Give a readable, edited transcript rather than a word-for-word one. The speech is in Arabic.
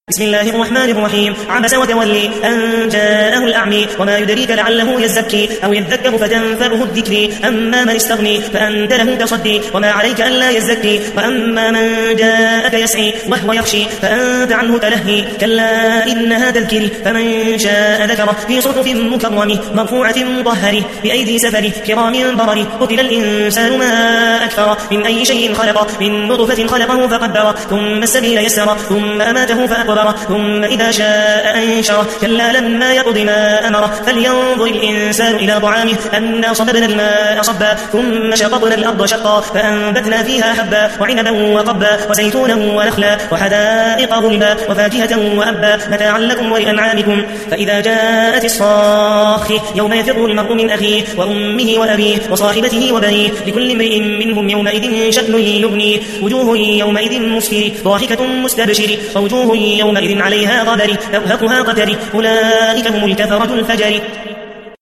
بسم الله الرحمن الرحيم. عبس وتولي أن جاءه الأعمي وما يدريك لعله يزكي أو يذكر فتنفعه الذكر. أما من استغني فأنت له تصدي وما عليك ألا يزكي. وأما من جاءك يسعي وهو يخشي فأنت عنه تلهي. كلا إنها تذكر فمن شاء ذكره في صحف مكرمة مرفوعة مطهرة بأيدي سفر كرام برر. قتل الإنسان ما أكفر من أي شيء خلق من نطفة خلقه فقدر ثم السبيل يسر ثم أماته فأقبر ثم إذا شاء أنشره. كلا لما يقض ما أمره فلينظر الإنسان إلى طعامه أنا صببنا الماء صبا ثم شققنا الأرض شقا فأنبتنا فيها حبا وعنبا وقبا وزيتونا ونخلا وحدائق غلبا وفاكهة وأبا متاعا لكم ولأنعامكم. فإذا جاءت الصاخة يوم يفر المرء من أخيه وأمه وأبيه وصاحبته وبنيه لكل امرئ منهم يومئذ شأن يغنيه. وجوه يومئذ مسفر ضاحكة مستبشر ووجوه يومئذ عليها غبر ترهقها قتر. أولئك هم الكفرة الفجر.